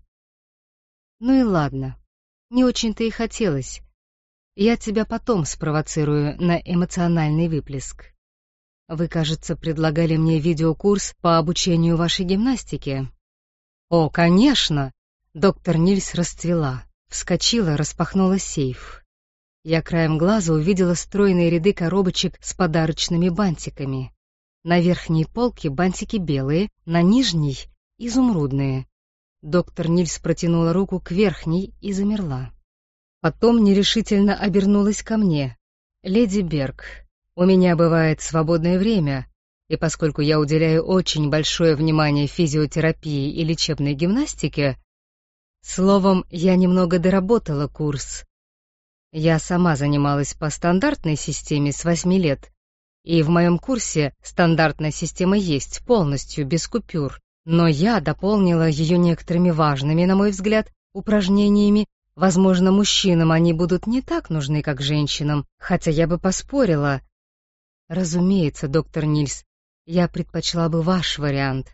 Ну и ладно, не очень-то и хотелось. Я тебя потом спровоцирую на эмоциональный выплеск. Вы, кажется, предлагали мне видеокурс по обучению вашей гимнастике. О, конечно! Доктор Нильс расцвела, вскочила, распахнула сейф. Я краем глаза увидела стройные ряды коробочек с подарочными бантиками. На верхней полке бантики белые, на нижней — изумрудные. Доктор Нильс протянула руку к верхней и замерла. Потом нерешительно обернулась ко мне. «Леди Берг, у меня бывает свободное время, и поскольку я уделяю очень большое внимание физиотерапии и лечебной гимнастике, словом, я немного доработала курс. Я сама занималась по стандартной системе с восьми лет, и в моем курсе стандартная система есть полностью, без купюр, но я дополнила ее некоторыми важными, на мой взгляд, упражнениями. Возможно, мужчинам они будут не так нужны, как женщинам, хотя я бы поспорила. Разумеется, доктор Нильс, я предпочла бы ваш вариант.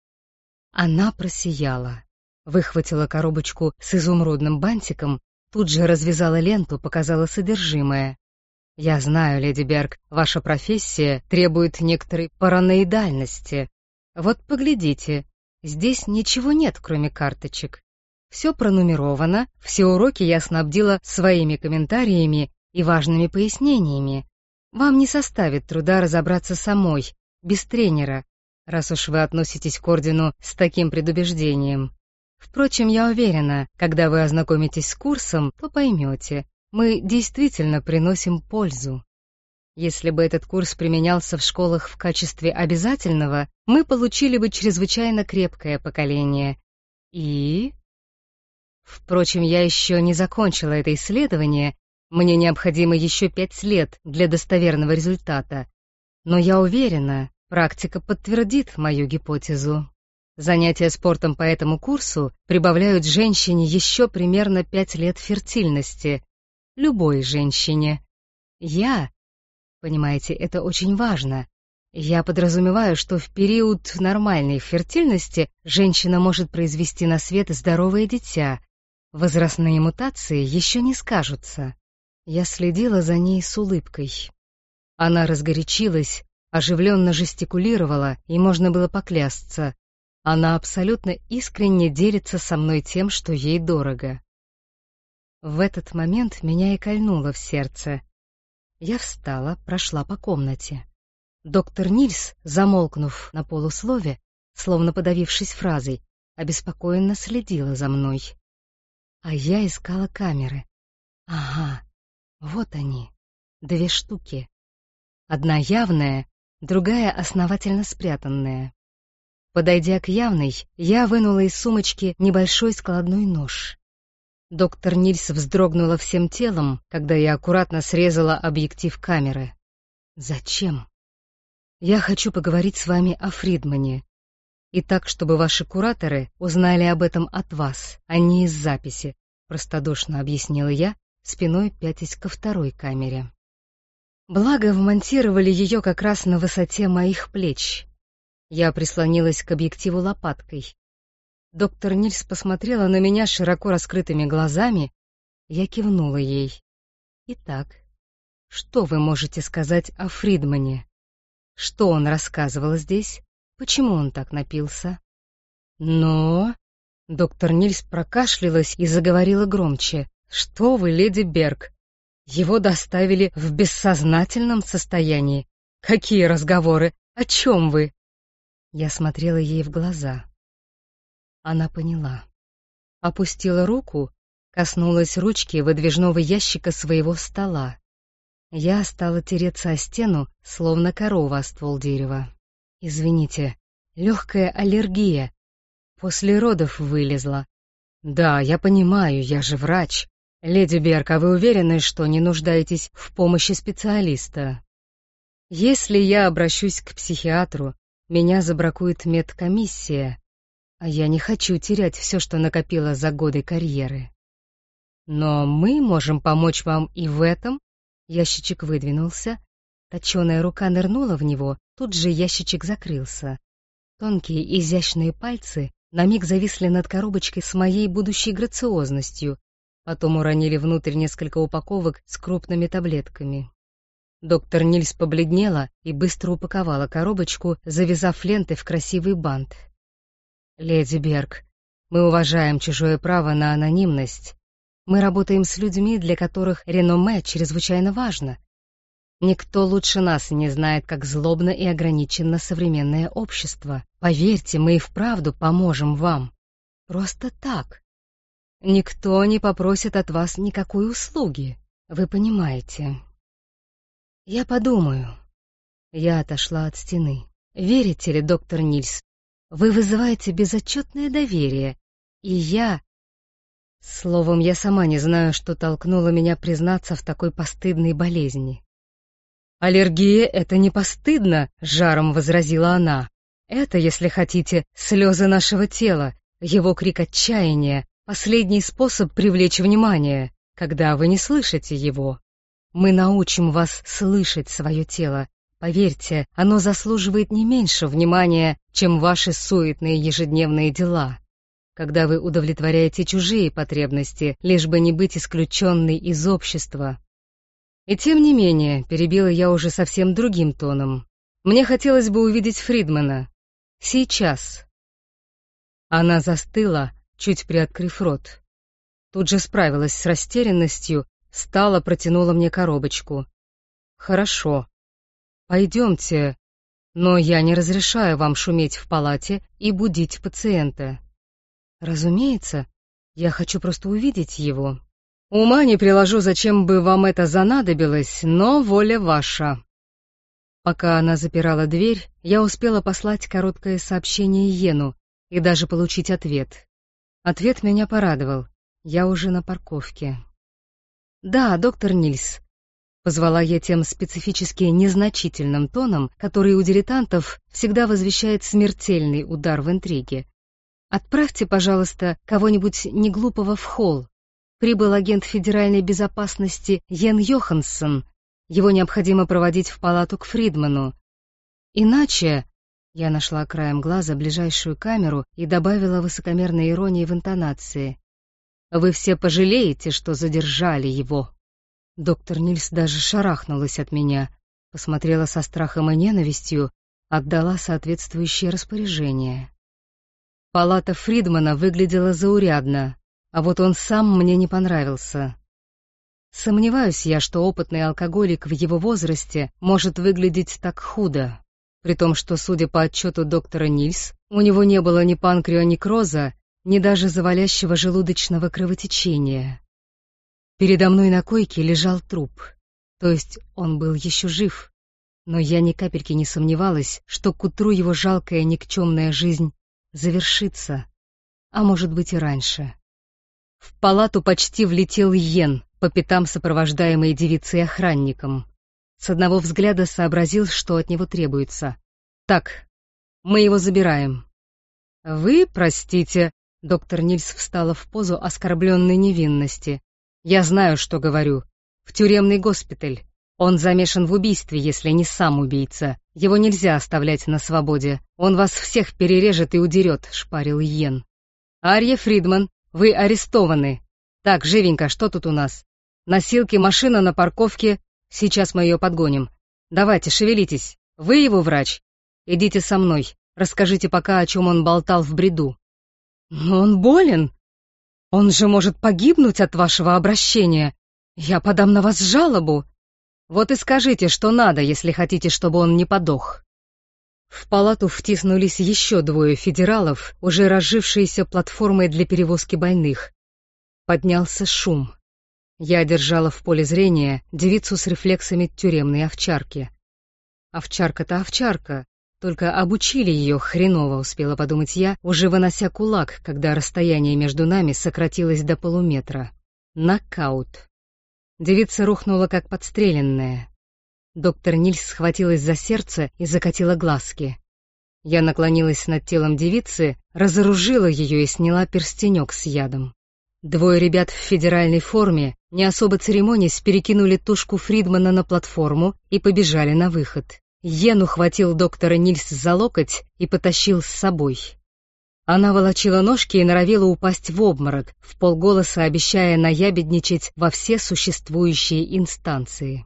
Она просияла, выхватила коробочку с изумрудным бантиком, тут же развязала ленту, показала содержимое. Я знаю, леди Берг, ваша профессия требует некоторой параноидальности. Вот поглядите, здесь ничего нет, кроме карточек. Все пронумеровано, все уроки я снабдила своими комментариями и важными пояснениями. Вам не составит труда разобраться самой, без тренера, раз уж вы относитесь к ордену с таким предубеждением. Впрочем, я уверена, когда вы ознакомитесь с курсом, то поймете, мы действительно приносим пользу. Если бы этот курс применялся в школах в качестве обязательного, мы получили бы чрезвычайно крепкое поколение. И... Впрочем, я еще не закончила это исследование, мне необходимо еще пять лет для достоверного результата. Но я уверена, практика подтвердит мою гипотезу. Занятия спортом по этому курсу прибавляют женщине еще примерно пять лет фертильности. Любой женщине. Я, понимаете, это очень важно. Я подразумеваю, что в период нормальной фертильности женщина может произвести на свет здоровое дитя. Возрастные мутации еще не скажутся. Я следила за ней с улыбкой. Она разгорячилась, оживленно жестикулировала, и можно было поклясться. Она абсолютно искренне делится со мной тем, что ей дорого. В этот момент меня и кольнуло в сердце. Я встала, прошла по комнате. Доктор Нильс, замолкнув на полуслове, словно подавившись фразой, обеспокоенно следила за мной. А я искала камеры. Ага, вот они, две штуки. Одна явная, другая основательно спрятанная. Подойдя к явной, я вынула из сумочки небольшой складной нож. Доктор Нильс вздрогнула всем телом, когда я аккуратно срезала объектив камеры. «Зачем?» «Я хочу поговорить с вами о Фридмане. И так, чтобы ваши кураторы узнали об этом от вас, а не из записи», простодушно объяснила я, спиной пятясь ко второй камере. Благо, вмонтировали ее как раз на высоте моих плеч. Я прислонилась к объективу лопаткой. Доктор Нильс посмотрела на меня широко раскрытыми глазами. Я кивнула ей. «Итак, что вы можете сказать о Фридмане? Что он рассказывал здесь? Почему он так напился?» «Но...» Доктор Нильс прокашлялась и заговорила громче. «Что вы, леди Берг? Его доставили в бессознательном состоянии. Какие разговоры? О чем вы?» Я смотрела ей в глаза. Она поняла. Опустила руку, коснулась ручки выдвижного ящика своего стола. Я стала тереться о стену, словно корова о ствол дерева. «Извините, легкая аллергия. После родов вылезла». «Да, я понимаю, я же врач. Леди Берг, а вы уверены, что не нуждаетесь в помощи специалиста? Если я обращусь к психиатру, меня забракует медкомиссия, а я не хочу терять все, что накопила за годы карьеры. Но мы можем помочь вам и в этом». Ящичек выдвинулся, точеная рука нырнула в него, тут же ящичек закрылся. Тонкие изящные пальцы на миг зависли над коробочкой с моей будущей грациозностью, потом уронили внутрь несколько упаковок с крупными таблетками. Доктор Нильс побледнела и быстро упаковала коробочку, завязав ленты в красивый бант. «Леди Берг, мы уважаем чужое право на анонимность. Мы работаем с людьми, для которых реноме чрезвычайно важно. Никто лучше нас не знает, как злобно и ограниченно современное общество. Поверьте, мы и вправду поможем вам. Просто так. Никто не попросит от вас никакой услуги, вы понимаете». «Я подумаю». Я отошла от стены. «Верите ли, доктор Нильс, вы вызываете безотчетное доверие, и я...» Словом, я сама не знаю, что толкнуло меня признаться в такой постыдной болезни. «Аллергия — это не постыдно», — жаром возразила она. «Это, если хотите, слезы нашего тела, его крик отчаяния, последний способ привлечь внимание, когда вы не слышите его. Мы научим вас слышать свое тело. Поверьте, оно заслуживает не меньше внимания, чем ваши суетные ежедневные дела. Когда вы удовлетворяете чужие потребности, лишь бы не быть исключенной из общества». И тем не менее, перебила я уже совсем другим тоном. Мне хотелось бы увидеть Фридмана. Сейчас. Она застыла, чуть приоткрыв рот. Тут же справилась с растерянностью, встала, протянула мне коробочку. «Хорошо. Пойдемте, но я не разрешаю вам шуметь в палате и будить пациента». «Разумеется, я хочу просто увидеть его». «Ума не приложу, зачем бы вам это занадобилось, но воля ваша». Пока она запирала дверь, я успела послать короткое сообщение Йену и даже получить ответ. Ответ меня порадовал. Я уже на парковке. «Да, доктор Нильс», — позвала я тем специфически незначительным тоном, который у дилетантов всегда возвещает смертельный удар в интриге. «Отправьте, пожалуйста, кого-нибудь неглупого в холл. Прибыл агент федеральной безопасности Йен Йоханссон. Его необходимо проводить в палату к Фридману. Иначе...» Я нашла краем глаза ближайшую камеру и добавила высокомерной иронии в интонации. «Вы все пожалеете, что задержали его». Доктор Нильс даже шарахнулась от меня, посмотрела со страхом и ненавистью, отдала соответствующее распоряжение. Палата Фридмана выглядела заурядно, а вот он сам мне не понравился. Сомневаюсь я, что опытный алкоголик в его возрасте может выглядеть так худо, при том, что, судя по отчету доктора Нильс, у него не было ни панкреонекроза, ни даже завалящего желудочного кровотечения. Передо мной на койке лежал труп, то есть он был еще жив, но я ни капельки не сомневалась, что к утру его жалкая никчемная жизнь завершится, а может быть и раньше. В палату почти влетел Йен, по пятам сопровождаемый девицей-охранником. С одного взгляда сообразил, что от него требуется. «Так, мы его забираем». «Вы, простите», — доктор Нильс встала в позу оскорбленной невинности. «Я знаю, что говорю. В тюремный госпиталь. Он замешан в убийстве, если не сам убийца. Его нельзя оставлять на свободе. Он вас всех перережет и удерет», — шпарил Йен. «Арья Фридман, вы арестованы. Так, живенько, что тут у нас? Носилки, машина на парковке. Сейчас мы ее подгоним. Давайте, шевелитесь. Вы его врач? Идите со мной. Расскажите пока, о чем он болтал в бреду». «Но он болен. Он же может погибнуть от вашего обращения. Я подам на вас жалобу». «Вот и скажите, что надо, если хотите, чтобы он не подох». В палату втиснулись еще двое федералов, уже разжившиеся платформой для перевозки больных. Поднялся шум. Я держала в поле зрения девицу с рефлексами тюремной овчарки. Овчарка-то овчарка, только обучили ее хреново, успела подумать я, уже вынося кулак, когда расстояние между нами сократилось до полуметра. Нокаут. Девица рухнула как подстреленная. Доктор Нильс схватилась за сердце и закатила глазки. Я наклонилась над телом девицы, разоружила ее и сняла перстенек с ядом. Двое ребят в федеральной форме, не особо церемонясь, перекинули тушку Фридмана на платформу и побежали на выход. Йен ухватил доктора Нильс за локоть и потащил с собой. Она волочила ножки и норовила упасть в обморок, вполголоса обещая наябедничать во все существующие инстанции.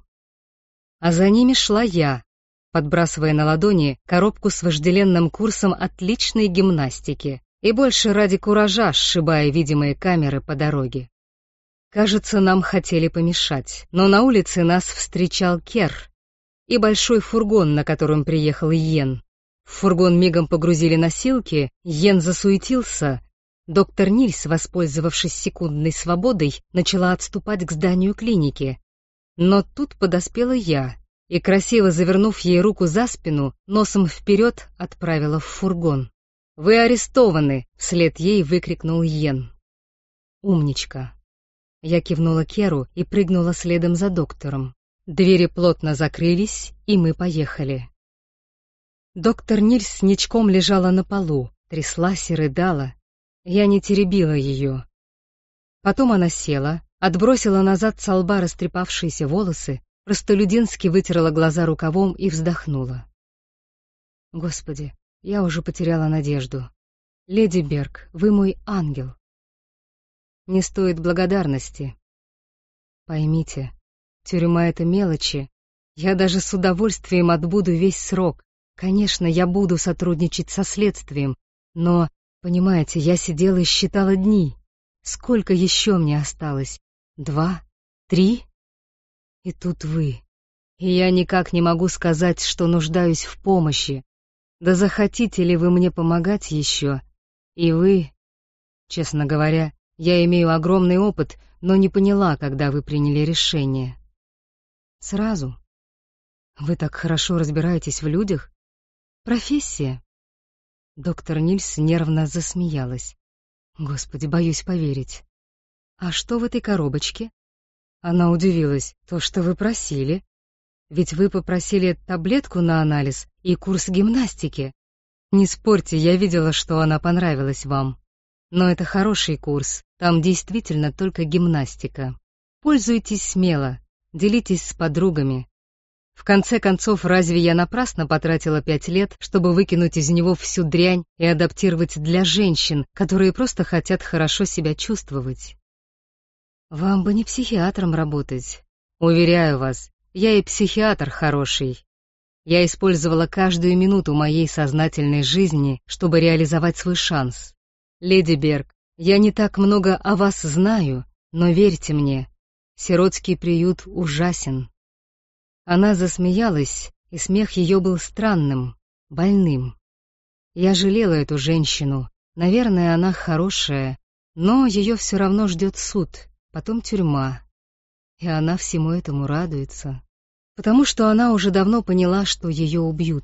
А за ними шла я, подбрасывая на ладони коробку с вожделенным курсом отличной гимнастики и больше ради куража сшибая видимые камеры по дороге. Кажется, нам хотели помешать, но на улице нас встречал Кер и большой фургон, на котором приехал Йен. В фургон мигом погрузили носилки, Йен засуетился. Доктор Нильс, воспользовавшись секундной свободой, начала отступать к зданию клиники. Но тут подоспела я и, красиво завернув ей руку за спину, носом вперед отправила в фургон. «Вы арестованы!» — вслед ей выкрикнул Йен. «Умничка!» Я кивнула Керу и прыгнула следом за доктором. Двери плотно закрылись, и мы поехали. Доктор Нильс ничком лежала на полу, тряслась и рыдала. Я не теребила ее. Потом она села, отбросила назад со лба растрепавшиеся волосы, простолюдински вытерла глаза рукавом и вздохнула. «Господи, я уже потеряла надежду. Леди Берг, вы мой ангел. Не стоит благодарности. Поймите, Тюрьма — это мелочи. Я даже с удовольствием отбуду весь срок. Конечно, я буду сотрудничать со следствием, но, понимаете, я сидела и считала дни. Сколько еще мне осталось? Два? Три? И тут вы. И я никак не могу сказать, что нуждаюсь в помощи. Да захотите ли вы мне помогать еще? И вы... Честно говоря, я имею огромный опыт, но не поняла, когда вы приняли решение. Сразу. Вы так хорошо разбираетесь в людях? Профессия. Доктор Нильс нервно засмеялась. Господи, боюсь поверить. А что в этой коробочке? Она удивилась. То, что вы просили. Ведь вы попросили таблетку на анализ и курс гимнастики. Не спорьте, я видела, что она понравилась вам. Но это хороший курс, там действительно только гимнастика. Пользуйтесь смело, делитесь с подругами. В конце концов, разве я напрасно потратила пять лет, чтобы выкинуть из него всю дрянь и адаптировать для женщин, которые просто хотят хорошо себя чувствовать? Вам бы не психиатром работать. Уверяю вас, я и психиатр хороший. Я использовала каждую минуту моей сознательной жизни, чтобы реализовать свой шанс. Леди Берг, я не так много о вас знаю, но верьте мне, сиротский приют ужасен. Она засмеялась, и смех ее был странным, больным. Я жалела эту женщину. Наверное, она хорошая, но ее все равно ждет суд, потом тюрьма. И она всему этому радуется, потому что она уже давно поняла, что ее убьют.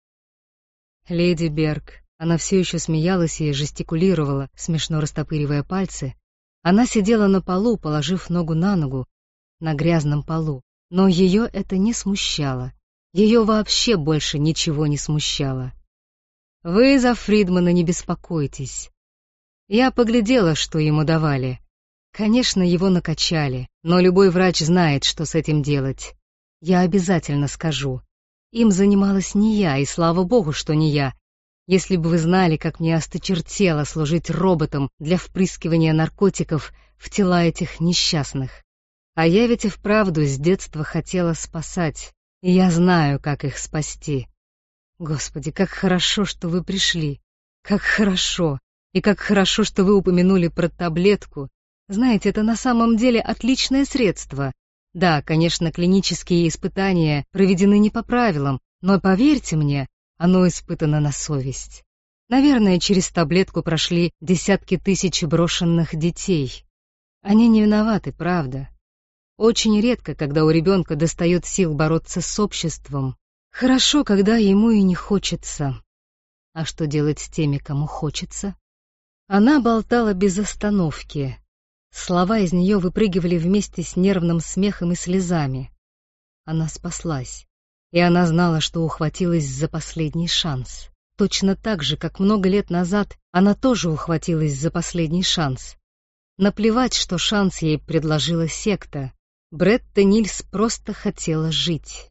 Леди Берг, она все еще смеялась и жестикулировала, смешно растопыривая пальцы. Она сидела на полу, положив ногу на ногу, на грязном полу. Но ее это не смущало. Ее вообще больше ничего не смущало. Вы за Фридмана не беспокойтесь. Я поглядела, что ему давали. Конечно, его накачали, но любой врач знает, что с этим делать. Я обязательно скажу. Им занималась не я, и слава богу, что не я. Если бы вы знали, как мне осточертело служить роботом для впрыскивания наркотиков в тела этих несчастных. А я ведь и вправду с детства хотела спасать, и я знаю, как их спасти. Господи, как хорошо, что вы пришли. Как хорошо. И как хорошо, что вы упомянули про таблетку. Знаете, это на самом деле отличное средство. Да, конечно, клинические испытания проведены не по правилам, но поверьте мне, оно испытано на совесть. Наверное, через таблетку прошли десятки тысяч брошенных детей. Они не виноваты, правда. Очень редко, когда у ребенка достает сил бороться с обществом. Хорошо, когда ему и не хочется. А что делать с теми, кому хочется? Она болтала без остановки. Слова из нее выпрыгивали вместе с нервным смехом и слезами. Она спаслась. И она знала, что ухватилась за последний шанс. Точно так же, как много лет назад она тоже ухватилась за последний шанс. Наплевать, что шанс ей предложила секта. Бретта Нильс просто хотела жить.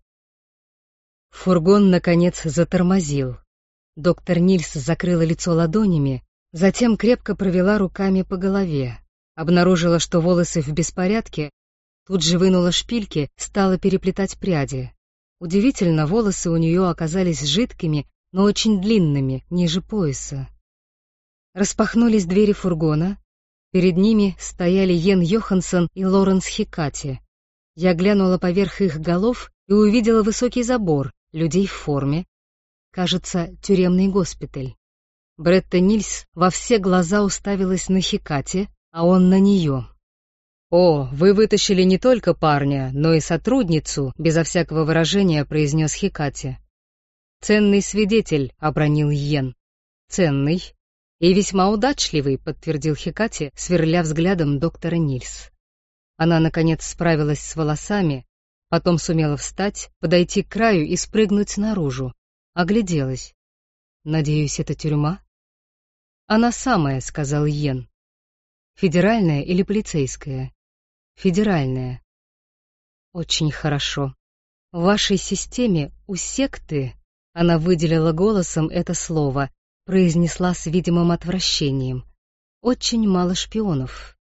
Фургон, наконец, затормозил. Доктор Нильс закрыла лицо ладонями, затем крепко провела руками по голове. Обнаружила, что волосы в беспорядке, тут же вынула шпильки, стала переплетать пряди. Удивительно, волосы у нее оказались жидкими, но очень длинными, ниже пояса. Распахнулись двери фургона. Перед ними стояли Йен Йоханссон и Лоренс Хикати. Я глянула поверх их голов и увидела высокий забор, людей в форме. Кажется, тюремный госпиталь. Бретта Нильс во все глаза уставилась на Хикати, а он на нее. «О, вы вытащили не только парня, но и сотрудницу», — безо всякого выражения произнес Хикати. «Ценный свидетель», — обронил Йен. «Ценный и весьма удачливый», — подтвердил Хикати, сверля взглядом доктора Нильс. Она, наконец, справилась с волосами, потом сумела встать, подойти к краю и спрыгнуть наружу. Огляделась. «Надеюсь, это тюрьма?» «Она самая», — сказал Йен. «Федеральная или полицейская?» «Федеральная». «Очень хорошо. В вашей системе у секты...» Она выделила голосом это слово, произнесла с видимым отвращением. «Очень мало шпионов».